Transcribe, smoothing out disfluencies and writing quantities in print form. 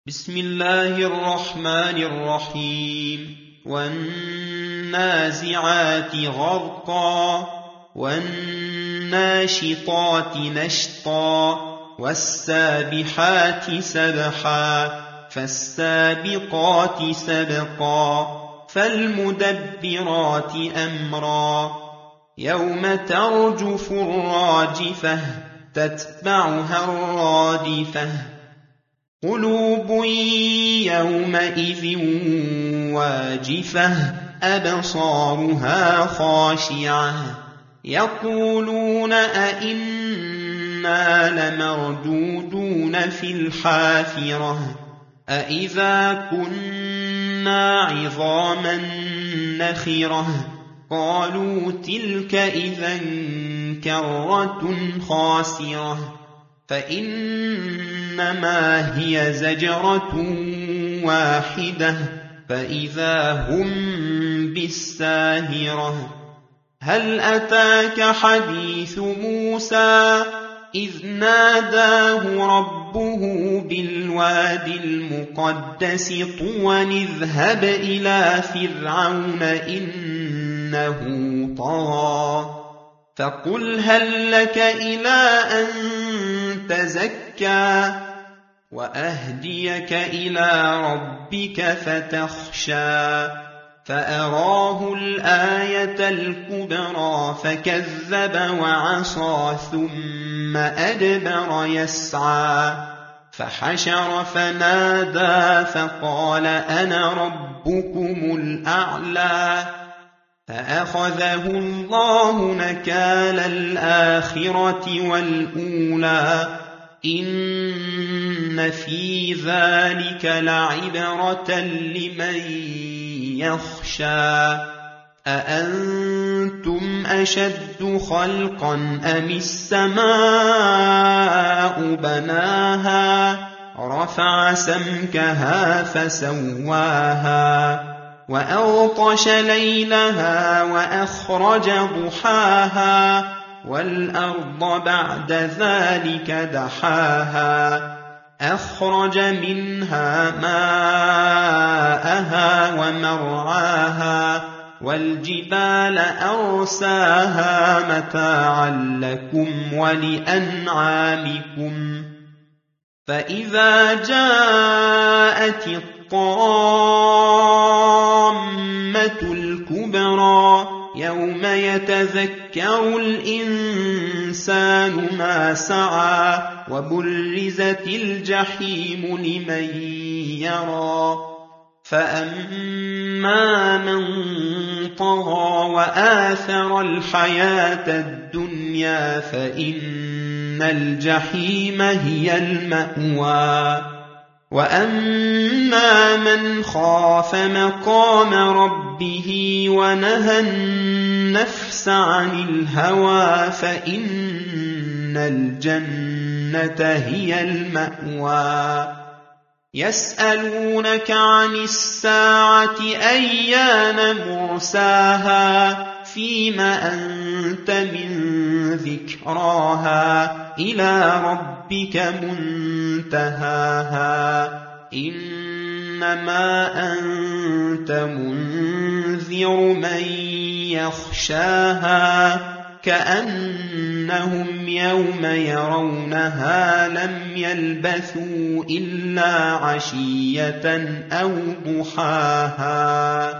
بسم الله الرحمن الرحيم والنازعات غرقا والناشطات نشطا والسابحات سبحا فالسابقات سبقا فالمدبرات أمرا يوم ترجف الراجفة تتبعها الرادفة قلوب يومئذ واجفة أبصارها خاشعة يقولون أئنا لمردودون في الحافرة أئذا كنا عظاما نخرة قالوا تلك إذا كرة خاسرة فإنما هي زجرة واحدة فإذا هم بالساهرة هل أتاك حديث موسى إذ ناداه ربه بالواد المقدس طوى اذهب إلى فرعون إنه طغى فقل هل لك إلى أن تزكى وأهديك إلى ربك فتخشى فأراه الآية الكبرى فكذب وعصى ثم أدبر يسعى فحشر فنادى فقال أنا ربكم الأعلى فأخذه الله نكال الآخرة والأولى إن في ذلك لعبرة لمن يخشى أأنتم أشد خلقا أم السماء بناها رفع سمكها فسواها وأغطش ليلها وأخرج ضحاها والأرض بعد ذلك دحاها أخرج منها ماءها ومرعاها والجبال أرساها متاعا لكم ولأنعامكم فإذا جاءت الطامة الكبرى يوم يتذكر الإنسان ما سعى وبرزت الجحيم لمن يرى فأما من طغى وآثر الحياة الدنيا فإن الجحيم هي المأوى وأما من خاف مقام ربه ونهى النفس عن الهوى فإن الجنة هي المأوى يسألونك عن الساعة أيان مرساها فيم أنت من ذكراها إلى ربك منتهاها إنما أنت منذر من يخشاها كأنهم يوم يرونها لم يلبثوا إلا عشية أو ضحاها